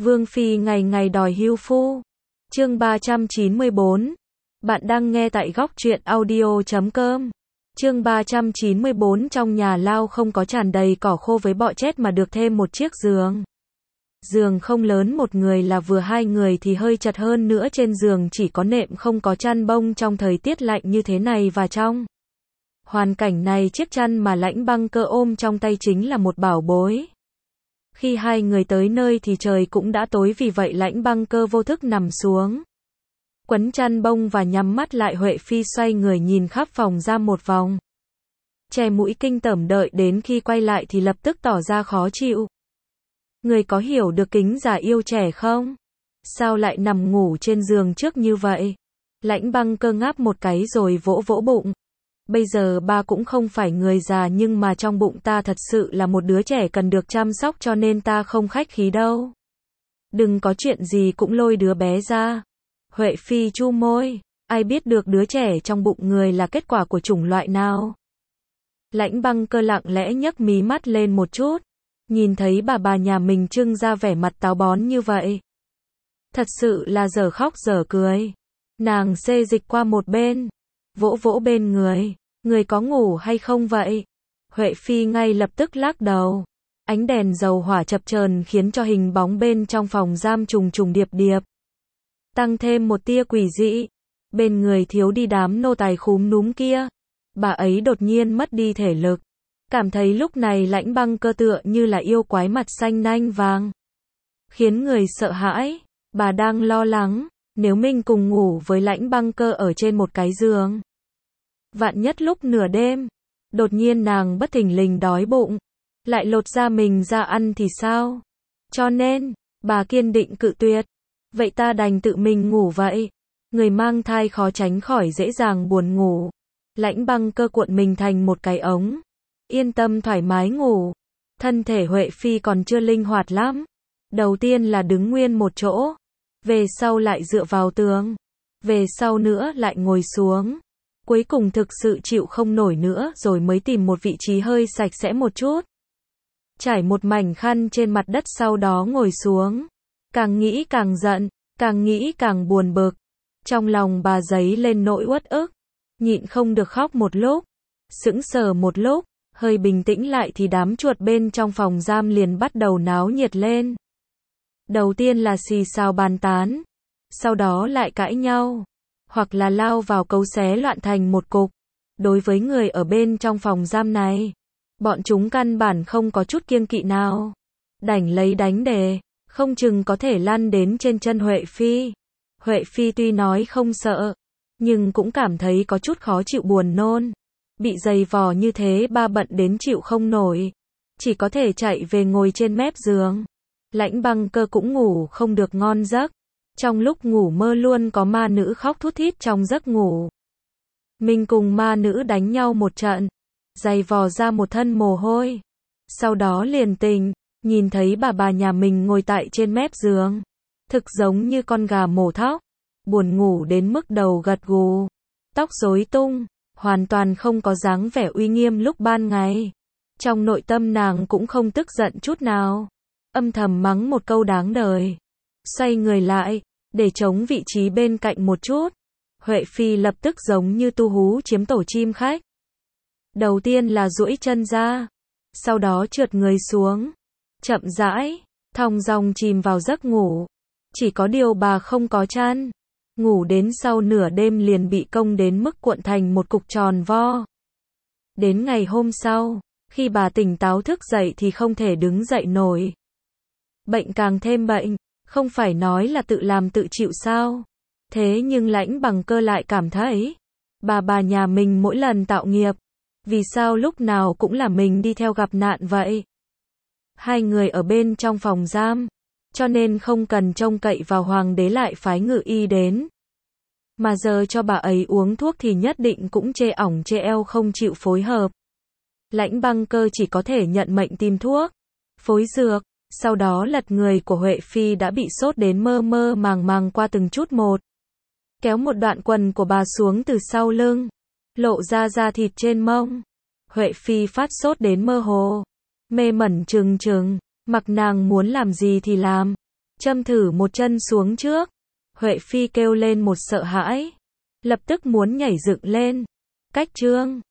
Vương phi ngày ngày đòi hưu phu. Chương 394. Bạn đang nghe tại góc truyện audio.com. Chương 394. Trong nhà lao không có tràn đầy cỏ khô với bọ chết mà được thêm một chiếc giường. Giường không lớn một người là vừa, hai người thì hơi chật hơn nữa, trên giường chỉ có nệm không có chăn bông trong thời tiết lạnh như thế này, và trong hoàn cảnh này chiếc chăn mà Lãnh Băng Cơ ôm trong tay chính là một bảo bối. Khi hai người tới nơi thì trời cũng đã tối, vì vậy Lãnh Băng Cơ vô thức nằm xuống, quấn chăn bông và nhắm mắt lại. Huệ Phi xoay người nhìn khắp phòng giam một vòng, che mũi kinh tởm, đợi đến khi quay lại thì lập tức tỏ ra khó chịu. Người có hiểu được kính già yêu trẻ không? Sao lại nằm ngủ trên giường trước như vậy? Lãnh Băng Cơ ngáp một cái rồi vỗ vỗ bụng. Bây giờ ba cũng không phải người già, nhưng mà trong bụng ta thật sự là một đứa trẻ cần được chăm sóc, cho nên ta không khách khí đâu. Đừng có chuyện gì cũng lôi đứa bé ra. Huệ Phi chu môi, ai biết được đứa trẻ trong bụng người là kết quả của chủng loại nào. Lãnh Băng Cơ lặng lẽ nhấc mí mắt lên một chút, nhìn thấy bà nhà mình trưng ra vẻ mặt táo bón như vậy, thật sự là dở khóc dở cười. Nàng xê dịch qua một bên, vỗ vỗ bên người. Người có ngủ hay không vậy? Huệ Phi ngay lập tức lắc đầu. Ánh đèn dầu hỏa chập chờn khiến cho hình bóng bên trong phòng giam trùng trùng điệp điệp, tăng thêm một tia quỷ dị. Bên người thiếu đi đám nô tài khúm núm kia, bà ấy đột nhiên mất đi thể lực. Cảm thấy lúc này Lãnh Băng Cơ tựa như là yêu quái mặt xanh nanh vàng, khiến người sợ hãi. Bà đang lo lắng, nếu mình cùng ngủ với Lãnh Băng Cơ ở trên một cái giường, vạn nhất lúc nửa đêm, đột nhiên nàng bất thình lình đói bụng, lại lột da mình ra ăn thì sao? Cho nên, bà kiên định cự tuyệt. Vậy ta đành tự mình ngủ vậy. Người mang thai khó tránh khỏi dễ dàng buồn ngủ. Lãnh Băng Cơ cuộn mình thành một cái ống, yên tâm thoải mái ngủ. Thân thể Huệ Phi còn chưa linh hoạt lắm. Đầu tiên là đứng nguyên một chỗ, về sau lại dựa vào tường, về sau nữa lại ngồi xuống. Cuối cùng thực sự chịu không nổi nữa rồi mới tìm một vị trí hơi sạch sẽ một chút, trải một mảnh khăn trên mặt đất, sau đó ngồi xuống. Càng nghĩ càng giận, càng nghĩ càng buồn bực. Trong lòng bà dấy lên nỗi uất ức, nhịn không được khóc một lúc, sững sờ một lúc, hơi bình tĩnh lại thì đám chuột bên trong phòng giam liền bắt đầu náo nhiệt lên. Đầu tiên là xì xào bàn tán, sau đó lại cãi nhau, hoặc là lao vào cấu xé loạn thành một cục. Đối với người ở bên trong phòng giam này, bọn chúng căn bản không có chút kiêng kỵ nào, đành lấy đánh đề, không chừng có thể lăn đến trên chân Huệ Phi. Huệ Phi tuy nói không sợ, nhưng cũng cảm thấy có chút khó chịu, buồn nôn. Bị giày vò như thế ba bận đến chịu không nổi, chỉ có thể chạy về ngồi trên mép giường. Lãnh Băng Cơ cũng ngủ không được ngon giấc. Trong lúc ngủ mơ luôn có ma nữ khóc thút thít trong giấc ngủ. Mình cùng ma nữ đánh nhau một trận, giày vò ra một thân mồ hôi. Sau đó liền tỉnh, nhìn thấy bà nhà mình ngồi tại trên mép giường, thực giống như con gà mổ thóc, buồn ngủ đến mức đầu gật gù, tóc rối tung, hoàn toàn không có dáng vẻ uy nghiêm lúc ban ngày. Trong nội tâm nàng cũng không tức giận chút nào, âm thầm mắng một câu đáng đời. Xoay người lại, để trống vị trí bên cạnh một chút. Huệ Phi lập tức giống như tu hú chiếm tổ chim khách. Đầu tiên là duỗi chân ra, sau đó trượt người xuống, chậm rãi, thong dong chìm vào giấc ngủ. Chỉ có điều bà không có chăn, ngủ đến sau nửa đêm liền bị công đến mức cuộn thành một cục tròn vo. Đến ngày hôm sau, khi bà tỉnh táo thức dậy thì không thể đứng dậy nổi. Bệnh càng thêm bệnh, không phải nói là tự làm tự chịu sao? Thế nhưng Lãnh Băng Cơ lại cảm thấy, bà nhà mình mỗi lần tạo nghiệp, vì sao lúc nào cũng là mình đi theo gặp nạn vậy? Hai người ở bên trong phòng giam, cho nên không cần trông cậy vào hoàng đế lại phái ngự y đến. Mà giờ cho bà ấy uống thuốc thì nhất định cũng chê ỏng chê eo, không chịu phối hợp. Lãnh Băng Cơ chỉ có thể nhận mệnh tìm thuốc, phối dược. Sau đó lật người của Huệ Phi đã bị sốt đến mơ mơ màng màng qua từng chút một. Kéo một đoạn quần của bà xuống từ sau lưng, lộ ra da thịt trên mông. Huệ Phi phát sốt đến mơ hồ, mê mẩn trừng trừng, mặc nàng muốn làm gì thì làm. Châm thử một chân xuống trước. Huệ Phi kêu lên một sợ hãi. Lập tức muốn nhảy dựng lên. Cách Trương